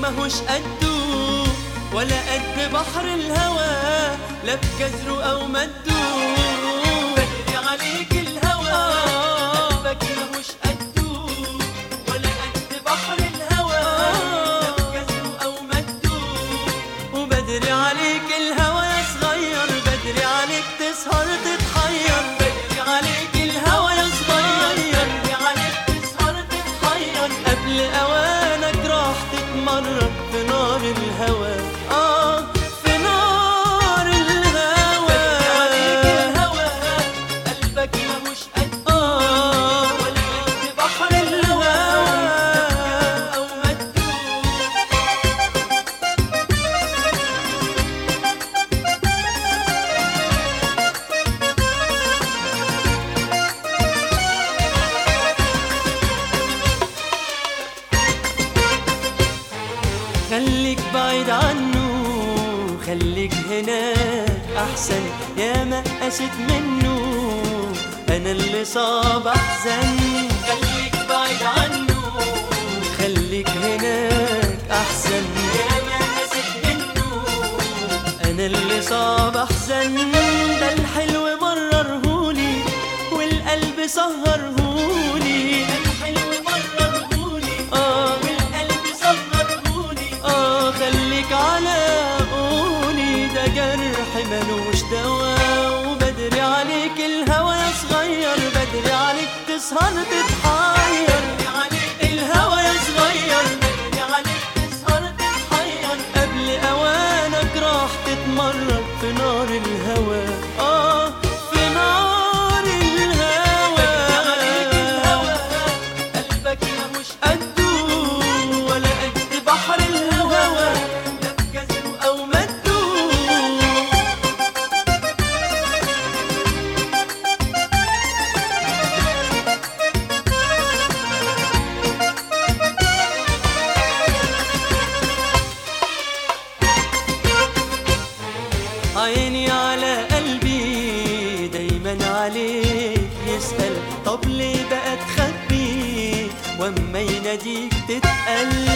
ماهوش قده ولا قد بحر الهوى، لا بجزره أو مده. بدري عليك الهوى قلبك ماهوش قده ولا قد بحر الهوى، لا بجزره أو مده. وبدري عليك الهوى يا صغير، بدري عليك تسهر تتحير. بدري عليك الهوى يا صغير، بدري عليك تسهر تتحير. قبل أوانك راح تتمرد في نار الهوى، في نار الهوى. بدري عليك الهوى قلبك ماهوش قده ولا قد بحر الهوى، أو مده. خليك بعيد عنه، خليك هناك أحسن، يا ما قست منه أنا اللي صاب أحزن. خليك بعيد عنه، خليك هناك أحسن، يا ما قست منه أنا اللي صاب أحزن. ده الحلو بررهولي والقلب سهرهولي، ده الحلو بررهولي والقلب سهرهولي. خليك على قولي، ده جرح ملوش دوا. وبدري عليك الهوى يا صغير، بدري عليك تسهر تتحير. بدري عليك الهوى يا صغير، بدري عليك تسهر تتحير. قبل أوانك راح تتمرد في نار الهوى، في نار الهوى. بدري عليك الهوى قلبك ماهوش قده ولا قد بحر الهوى، لا بجزره أو مده. عيني على قلبي دايما عليك يسأل، طب ليه بقى تخبي واما يناديك تتقل؟